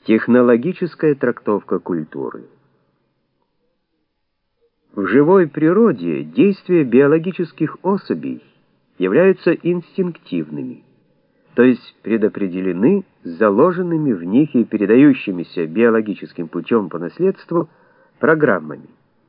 Технологическая трактовка культуры. В живой природе действия биологических особей являются инстинктивными, то есть предопределены заложенными в них и передающимися биологическим путем по наследству программами.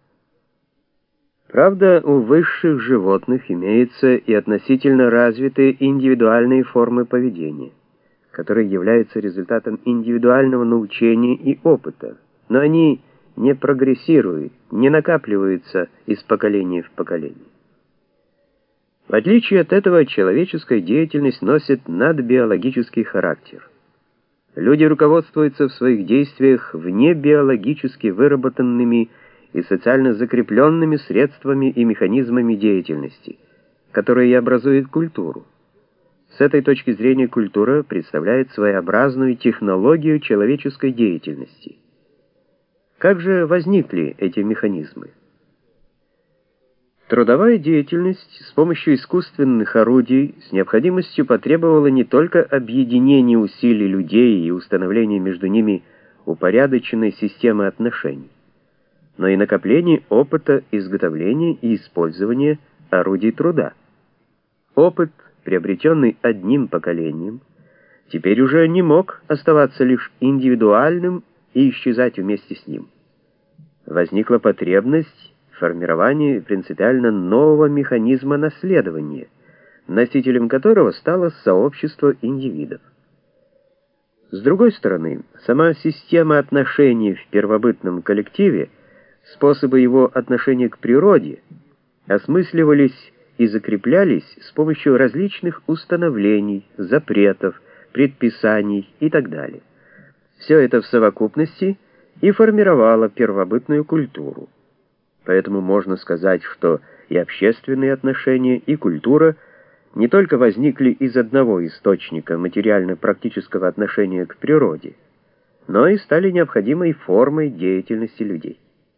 Правда, у высших животных имеются и относительно развитые индивидуальные формы поведения, которые являются результатом индивидуального научения и опыта, но они не прогрессируют, не накапливаются из поколения в поколение. В отличие от этого, человеческая деятельность носит надбиологический характер. Люди руководствуются в своих действиях внебиологически выработанными и социально закрепленными средствами и механизмами деятельности, которые и образуют культуру. С этой точки зрения культура представляет своеобразную технологию человеческой деятельности. Как же возникли эти механизмы? Трудовая деятельность с помощью искусственных орудий с необходимостью потребовала не только объединения усилий людей и установления между ними упорядоченной системы отношений, но и накопления опыта изготовления и использования орудий труда. Опыт, приобретенный одним поколением, теперь уже не мог оставаться лишь индивидуальным и исчезать вместе с ним. Возникла потребность в формировании принципиально нового механизма наследования, носителем которого стало сообщество индивидов. С другой стороны, сама система отношений в первобытном коллективе, способы его отношения к природе осмысливались и закреплялись с помощью различных установлений, запретов, предписаний и так далее. Все это в совокупности и формировало первобытную культуру. Поэтому можно сказать, что и общественные отношения, и культура не только возникли из одного источника материально-практического отношения к природе, но и стали необходимой формой деятельности людей.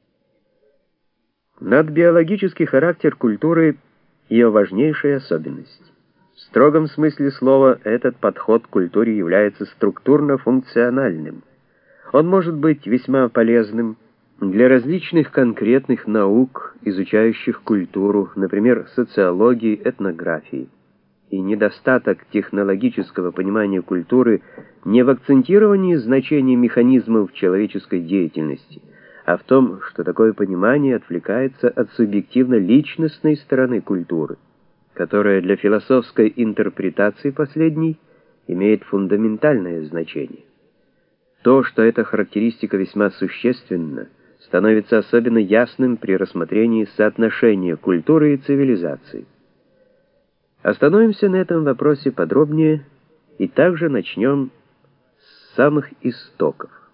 Надбиологический характер культуры – ее важнейшая особенность. В строгом смысле слова этот подход к культуре является структурно-функциональным. Он может быть весьма полезным для различных конкретных наук, изучающих культуру, например, социологии, этнографии. И недостаток технологического понимания культуры не в акцентировании значения механизмов человеческой деятельности, а в том, что такое понимание отвлекается от субъективно-личностной стороны культуры, которая для философской интерпретации последней имеет фундаментальное значение. То, что эта характеристика весьма существенна, становится особенно ясным при рассмотрении соотношения культуры и цивилизации. Остановимся на этом вопросе подробнее и также начнем с самых истоков.